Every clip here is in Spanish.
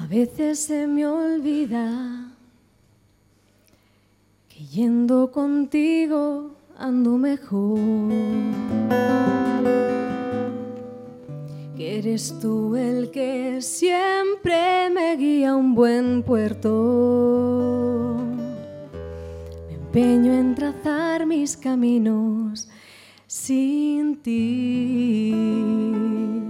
veces se me olvida que yendo contigo ando mejor, que eres tú el que siempre me guía a un buen puerto. Me empeño en trazar mis caminos sin ti,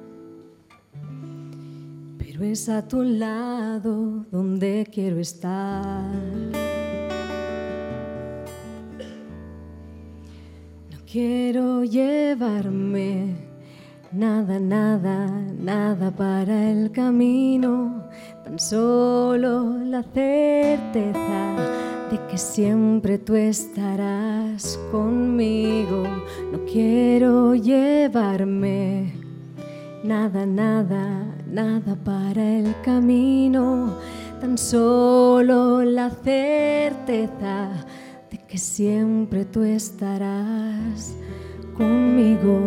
pero es a tu lado donde quiero estar. No quiero llevarme nada, nada, nada para el camino, tan solo la certeza de que siempre tú estarás conmigo. No quiero llevarme nada, nada, nada para el camino, tan solo la certeza de que siempre tú estarás conmigo.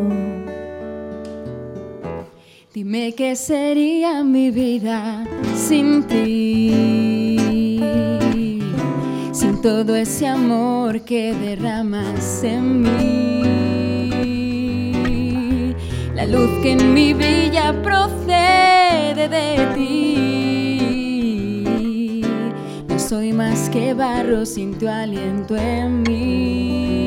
Dime qué sería mi vida sin ti, sin todo ese amor que derramas en mí, la luz que en mi vida procede de ti. No soy más que barro sin tu aliento en mí.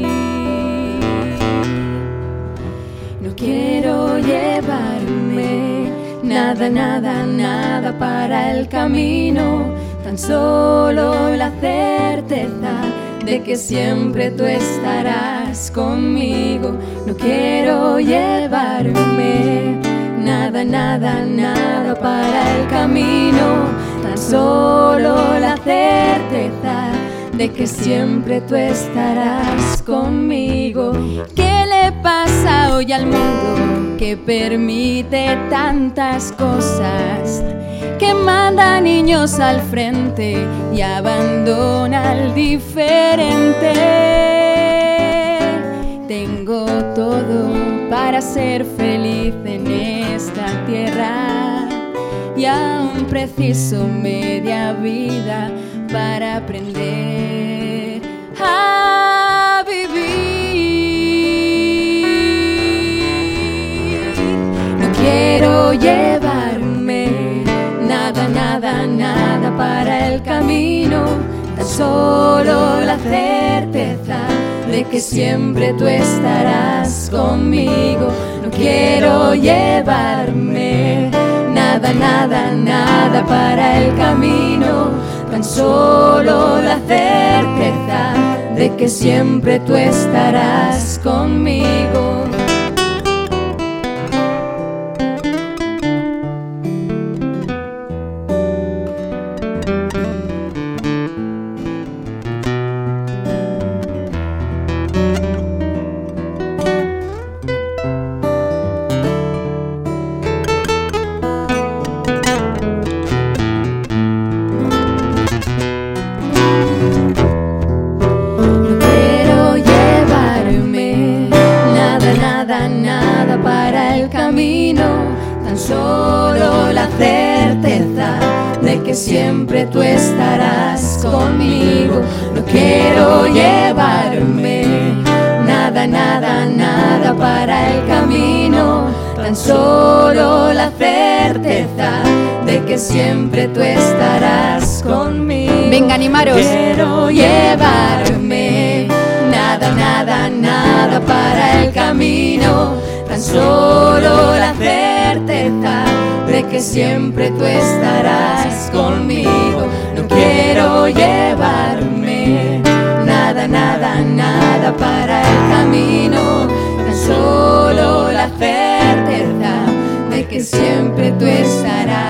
No quiero llevarme nada, nada, nada para el camino, tan solo la certeza de que siempre tú estarás conmigo. No quiero llevarme nada, nada, nada para el camino, tan solo la certeza de que siempre tú estarás conmigo. ¿Qué le pasa hoy al mundo que permite tantas cosas, que manda niños al frente y abandona al diferente? Tengo todo para ser feliz en esta tierra y aún preciso media vida para aprender a vivir. No quiero llevarme nada, nada, nada para el camino, tan solo la certeza de que siempre tú estarás conmigo. No quiero llevarme nada, nada, nada para el camino, tan solo la certeza de que siempre tú estarás conmigo. Nada para el camino, tan solo la certeza de que siempre tú estarás conmigo. No quiero llevarme nada, nada, nada para el camino, tan solo la certeza de que siempre tú estarás conmigo. Venga, animaros. Quiero llevarme nada, nada, nada para el camino, tan solo la certeza de que siempre tú estarás conmigo. No quiero llevarme nada, nada, nada para el camino, tan solo la certeza de que siempre tú estarás